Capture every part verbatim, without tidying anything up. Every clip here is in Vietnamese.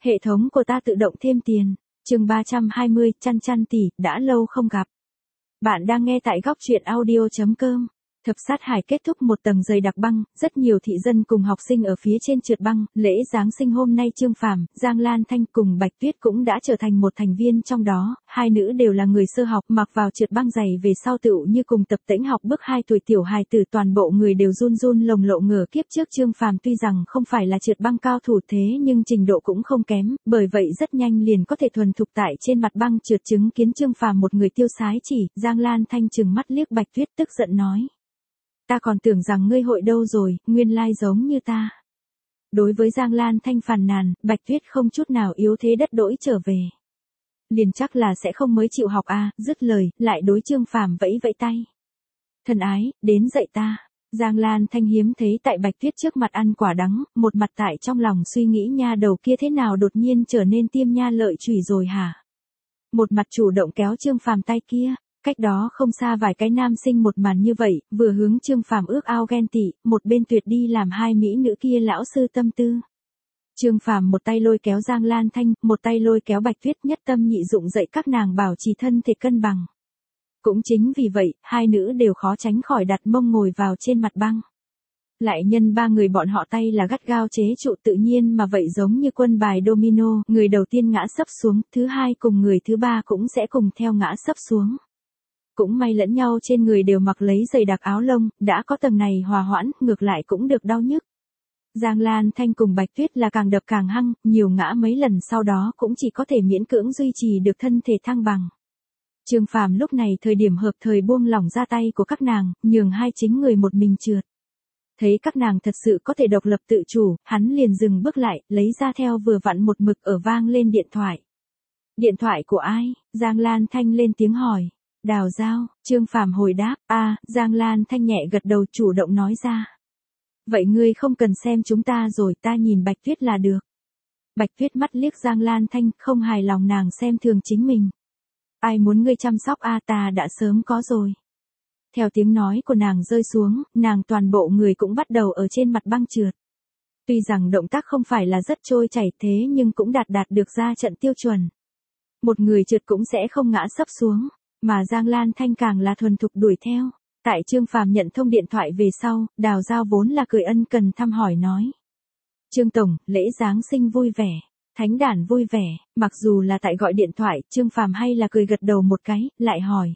Hệ thống của ta tự động thêm tiền. Chương ba trăm hai mươi, chăn chăn tỷ, đã lâu không gặp. Bạn đang nghe tại góc truyện audio chấm com. Thập sát hải kết thúc một tầng dày đặc băng, rất nhiều thị dân cùng học sinh ở phía trên trượt băng. Lễ Giáng sinh hôm nay Trương Phàm, Giang Lan Thanh cùng Bạch Tuyết cũng đã trở thành một thành viên trong đó. Hai nữ đều là người sơ học, mặc vào trượt băng giày về sau tựu như cùng tập tễnh học bước hai tuổi tiểu hài tử, toàn bộ người đều run run lồng lộ ngửa. Kiếp trước Trương Phàm tuy rằng không phải là trượt băng cao thủ thế nhưng trình độ cũng không kém, bởi vậy rất nhanh liền có thể thuần thục tại trên mặt băng trượt. Chứng kiến Trương Phàm một người tiêu sái chỉ, Giang Lan Thanh trừng mắt liếc Bạch Tuyết tức giận nói. Ta còn tưởng rằng ngươi hội đâu rồi, nguyên lai giống như ta. Đối với Giang Lan Thanh phàn nàn, Bạch Tuyết không chút nào yếu thế đất đỗi trở về. Liền chắc là sẽ không mới chịu học à, dứt lời, lại đối Trương Phàm vẫy vẫy tay. Thân ái, đến dạy ta. Giang Lan Thanh hiếm thấy tại Bạch Tuyết trước mặt ăn quả đắng, một mặt tại trong lòng suy nghĩ nha đầu kia thế nào đột nhiên trở nên tiêm nha lợi chủy rồi hả? Một mặt chủ động kéo Trương Phàm tay kia. Cách đó không xa vài cái nam sinh một màn như vậy, vừa hướng Trương Phàm ước ao ghen tị, một bên tuyệt đi làm hai mỹ nữ kia lão sư tâm tư. Trương Phàm một tay lôi kéo Giang Lan Thanh, một tay lôi kéo Bạch Tuyết, nhất tâm nhị dụng dạy các nàng bảo trì thân thể cân bằng. Cũng chính vì vậy, hai nữ đều khó tránh khỏi đặt mông ngồi vào trên mặt băng. Lại nhân ba người bọn họ tay là gắt gao chế trụ, tự nhiên mà vậy giống như quân bài domino, người đầu tiên ngã sấp xuống, thứ hai cùng người thứ ba cũng sẽ cùng theo ngã sấp xuống. Cũng may lẫn nhau trên người đều mặc lấy giày đặc áo lông, đã có tầng này hòa hoãn, ngược lại cũng được đau nhức. Giang Lan Thanh cùng Bạch Tuyết là càng đập càng hăng, nhiều ngã mấy lần sau đó cũng chỉ có thể miễn cưỡng duy trì được thân thể thăng bằng. Trương Phàm lúc này thời điểm hợp thời buông lỏng ra tay của các nàng, nhường hai chính người một mình trượt. Thấy các nàng thật sự có thể độc lập tự chủ, hắn liền dừng bước lại, lấy ra theo vừa vặn một mực ở vang lên điện thoại. Điện thoại của ai? Giang Lan Thanh lên tiếng hỏi. Đào Giao, Trương Phàm hồi đáp, a, à, Giang Lan Thanh nhẹ gật đầu chủ động nói ra. Vậy ngươi không cần xem chúng ta rồi, ta nhìn Bạch Tuyết là được. Bạch Tuyết mắt liếc Giang Lan Thanh, không hài lòng nàng xem thường chính mình. Ai muốn ngươi chăm sóc a, à, ta đã sớm có rồi. Theo tiếng nói của nàng rơi xuống, nàng toàn bộ người cũng bắt đầu ở trên mặt băng trượt. Tuy rằng động tác không phải là rất trôi chảy thế nhưng cũng đạt đạt được ra trận tiêu chuẩn. Một người trượt cũng sẽ không ngã sấp xuống. Mà Giang Lan Thanh càng là thuần thục đuổi theo. Tại Trương Phàm nhận thông điện thoại về sau, Đào Giao vốn là cười ân cần thăm hỏi nói. Trương Tổng, lễ Giáng sinh vui vẻ, thánh đản vui vẻ, mặc dù là tại gọi điện thoại, Trương Phàm hay là cười gật đầu một cái, lại hỏi.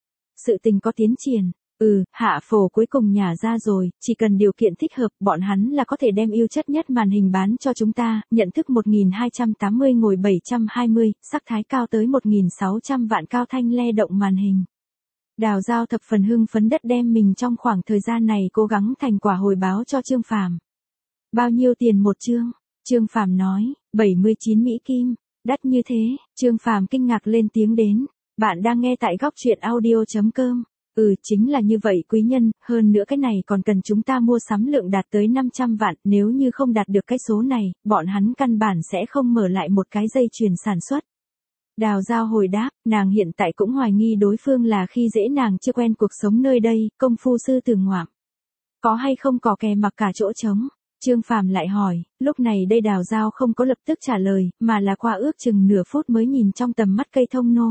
Sự tình có tiến triển, ừ, hạ phổ cuối cùng nhả ra rồi, chỉ cần điều kiện thích hợp, bọn hắn là có thể đem ưu chất nhất màn hình bán cho chúng ta, nhận thức một nghìn hai trăm tám mươi ngồi bảy trăm hai mươi, sắc thái cao tới một nghìn sáu trăm vạn cao thanh le động màn hình. Đào Giao thập phần hưng phấn đất đem mình trong khoảng thời gian này cố gắng thành quả hồi báo cho Trương Phàm. Bao nhiêu tiền một chương? Trương Phàm nói, bảy mươi chín Mỹ Kim, đắt như thế, Trương Phàm kinh ngạc lên tiếng đến. Bạn đang nghe tại góc truyện audio chấm com. Ừ, chính là như vậy quý nhân, hơn nữa cái này còn cần chúng ta mua sắm lượng đạt tới năm trăm vạn, nếu như không đạt được cái số này, bọn hắn căn bản sẽ không mở lại một cái dây chuyền sản xuất. Đào Giao hồi đáp, nàng hiện tại cũng hoài nghi đối phương là khi dễ nàng chưa quen cuộc sống nơi đây, công phu sư tử ngoạm. Có hay không có kè mặc cả chỗ trống? Trương Phàm lại hỏi, lúc này đây Đào Giao không có lập tức trả lời, mà là qua ước chừng nửa phút mới nhìn trong tầm mắt cây thông nô.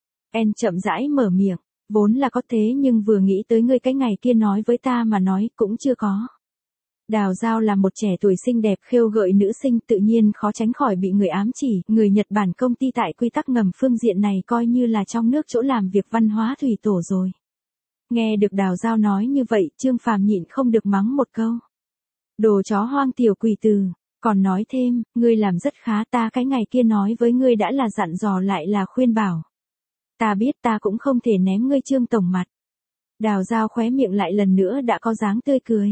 En chậm rãi mở miệng, vốn là có thế nhưng vừa nghĩ tới ngươi cái ngày kia nói với ta mà nói cũng chưa có. Đào Giao là một trẻ tuổi xinh đẹp khêu gợi nữ sinh, tự nhiên khó tránh khỏi bị người ám chỉ, người Nhật Bản công ty tại quy tắc ngầm phương diện này coi như là trong nước chỗ làm việc văn hóa thủy tổ rồi. Nghe được Đào Giao nói như vậy, Trương Phàm nhịn không được mắng một câu. Đồ chó hoang tiểu quỷ từ, còn nói thêm, ngươi làm rất khá, ta cái ngày kia nói với ngươi đã là dặn dò lại là khuyên bảo. Ta biết ta cũng không thể ném ngươi Trương Tổng mặt. Đào Giao khóe miệng lại lần nữa đã có dáng tươi cười.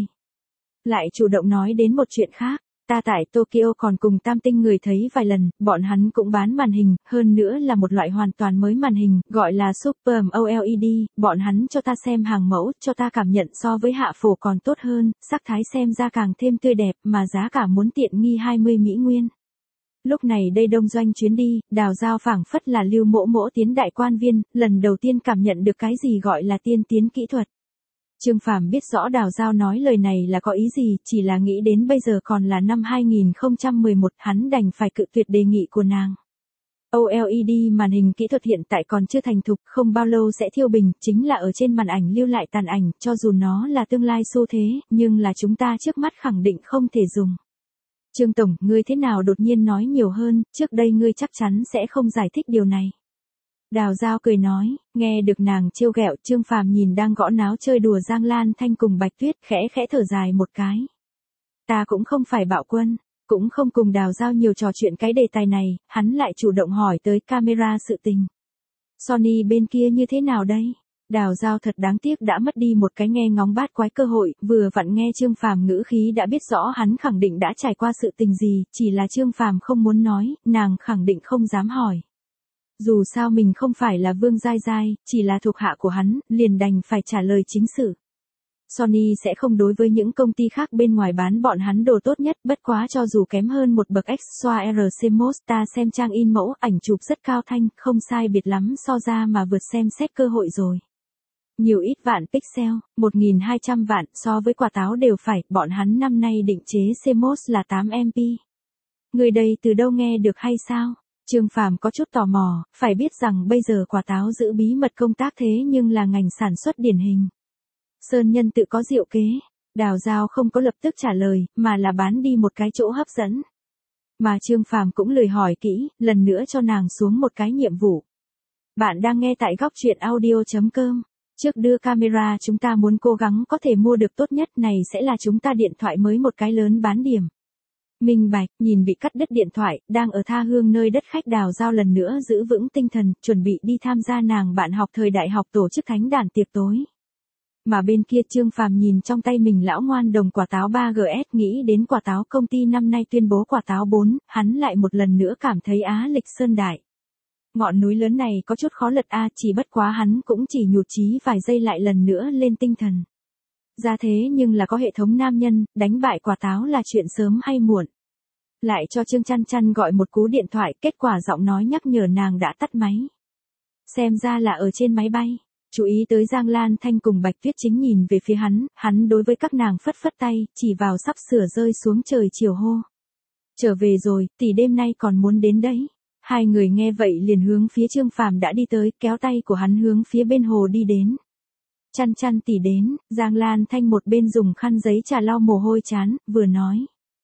Lại chủ động nói đến một chuyện khác, ta tại Tokyo còn cùng Tam Tinh người thấy vài lần, bọn hắn cũng bán màn hình, hơn nữa là một loại hoàn toàn mới màn hình, gọi là Super ô lờ e đê, bọn hắn cho ta xem hàng mẫu, cho ta cảm nhận so với hạ phổ còn tốt hơn, sắc thái xem ra càng thêm tươi đẹp, mà giá cả muốn tiện nghi hai mươi Mỹ Nguyên. Lúc này đây đông doanh chuyến đi, Đào Giao phảng phất là Lưu Mỗ Mỗ tiến đại quan viên, lần đầu tiên cảm nhận được cái gì gọi là tiên tiến kỹ thuật. Trương Phàm biết rõ Đào Giao nói lời này là có ý gì, chỉ là nghĩ đến bây giờ còn là năm hai nghìn không trăm mười một, hắn đành phải cự tuyệt đề nghị của nàng. ô lờ e đê màn hình kỹ thuật hiện tại còn chưa thành thục, không bao lâu sẽ thiêu bình, chính là ở trên màn ảnh lưu lại tàn ảnh, cho dù nó là tương lai xu thế, nhưng là chúng ta trước mắt khẳng định không thể dùng. Trương Tổng, ngươi thế nào đột nhiên nói nhiều hơn, trước đây ngươi chắc chắn sẽ không giải thích điều này. Đào Giao cười nói, nghe được nàng trêu ghẹo, Trương Phàm nhìn đang gõ náo chơi đùa Giang Lan Thanh cùng Bạch Tuyết, khẽ khẽ thở dài một cái. Ta cũng không phải bạo quân, cũng không cùng Đào Giao nhiều trò chuyện cái đề tài này, hắn lại chủ động hỏi tới camera sự tình. Sony bên kia như thế nào đây? Đào Giao thật đáng tiếc đã mất đi một cái nghe ngóng bát quái cơ hội, vừa vặn nghe Trương Phàm ngữ khí đã biết rõ hắn khẳng định đã trải qua sự tình gì, chỉ là Trương Phàm không muốn nói, nàng khẳng định không dám hỏi. Dù sao mình không phải là Vương Giai Giai, chỉ là thuộc hạ của hắn, liền đành phải trả lời chính sự. Sony sẽ không đối với những công ty khác bên ngoài bán bọn hắn đồ tốt nhất, bất quá cho dù kém hơn một bậc Extra rờ xê mốt, ta xem trang in mẫu, ảnh chụp rất cao thanh, không sai biệt lắm so ra mà vượt xem xét cơ hội rồi. Nhiều ít vạn pixel, một nghìn hai trăm vạn, so với quả táo đều phải, bọn hắn năm nay định chế xê mốt là tám em pê. Người đây từ đâu nghe được hay sao? Trương Phàm có chút tò mò, phải biết rằng bây giờ quả táo giữ bí mật công tác thế nhưng là ngành sản xuất điển hình. Sơn Nhân tự có diệu kế, Đào Giao không có lập tức trả lời, mà là bán đi một cái chỗ hấp dẫn. Mà Trương Phàm cũng lười hỏi kỹ, lần nữa cho nàng xuống một cái nhiệm vụ. Bạn đang nghe tại góc truyện audio chấm com. Trước đưa camera chúng ta muốn cố gắng có thể mua được tốt nhất, này sẽ là chúng ta điện thoại mới một cái lớn bán điểm. Minh bạch, nhìn bị cắt đứt điện thoại, đang ở tha hương nơi đất khách, Đào Giao lần nữa giữ vững tinh thần, chuẩn bị đi tham gia nàng bạn học thời đại học tổ chức thánh đàn tiệc tối. Mà bên kia Trương Phàm nhìn trong tay mình lão ngoan đồng quả táo ba G S, nghĩ đến quả táo công ty năm nay tuyên bố quả táo bốn, hắn lại một lần nữa cảm thấy Á lịch sơn đại. Ngọn núi lớn này có chút khó lật a, chỉ bất quá hắn cũng chỉ nhụt chí vài giây lại lần nữa lên tinh thần. Ra thế nhưng là có hệ thống nam nhân, đánh bại quả táo là chuyện sớm hay muộn. Lại cho Trương Chăn Chăn gọi một cú điện thoại, kết quả giọng nói nhắc nhở nàng đã tắt máy. Xem ra là ở trên máy bay. Chú ý tới Giang Lan Thanh cùng Bạch Tuyết chính nhìn về phía hắn, hắn đối với các nàng phất phất tay, chỉ vào sắp sửa rơi xuống trời chiều hô. Trở về rồi, tỷ đêm nay còn muốn đến đấy. Hai người nghe vậy liền hướng phía Trương Phàm đã đi tới, kéo tay của hắn hướng phía bên hồ đi đến. Chăn Chăn tỷ đến, Giang Lan Thanh một bên dùng khăn giấy trà lau mồ hôi chán, vừa nói.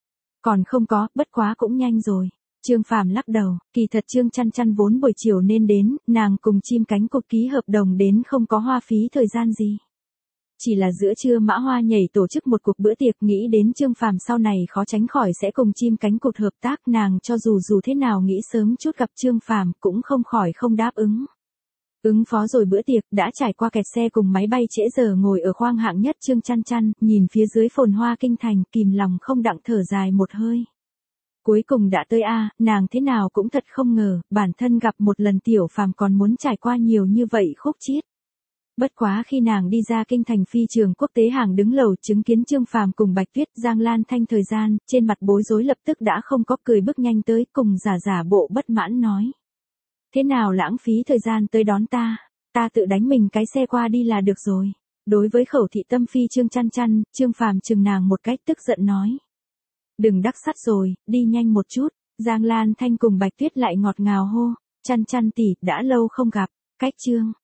Còn không có, bất quá cũng nhanh rồi. Trương Phàm lắc đầu, kỳ thật Trương Chăn Chăn vốn buổi chiều nên đến, nàng cùng chim cánh cụt ký hợp đồng đến không có hoa phí thời gian gì. Chỉ là giữa trưa Mã Hoa nhảy tổ chức một cuộc bữa tiệc, nghĩ đến Trương Phàm sau này khó tránh khỏi sẽ cùng chim cánh cụt hợp tác, nàng cho dù dù thế nào nghĩ sớm chút gặp Trương Phàm cũng không khỏi không đáp ứng. Ứng phó rồi bữa tiệc, đã trải qua kẹt xe cùng máy bay trễ giờ, ngồi ở khoang hạng nhất Trương Chăn Chăn, nhìn phía dưới phồn hoa kinh thành, kìm lòng không đặng thở dài một hơi. Cuối cùng đã tới a, nàng thế nào cũng thật không ngờ, bản thân gặp một lần Tiểu Phàm còn muốn trải qua nhiều như vậy khúc chiết. Bất quá khi nàng đi ra kinh thành phi trường quốc tế hàng đứng lầu chứng kiến Trương Phàm cùng Bạch Tuyết, Giang Lan Thanh thời gian, trên mặt bối rối lập tức đã không có, cười bước nhanh tới cùng giả giả bộ bất mãn nói. Thế nào lãng phí thời gian tới đón ta, ta tự đánh mình cái xe qua đi là được rồi. Đối với khẩu thị tâm phi Trương Chăn Chăn, Trương Phàm chừng nàng một cách tức giận nói. Đừng đắc sắt rồi, đi nhanh một chút. Giang Lan Thanh cùng Bạch Tuyết lại ngọt ngào hô. Chăn Chăn tỷ, đã lâu không gặp. Cách Trương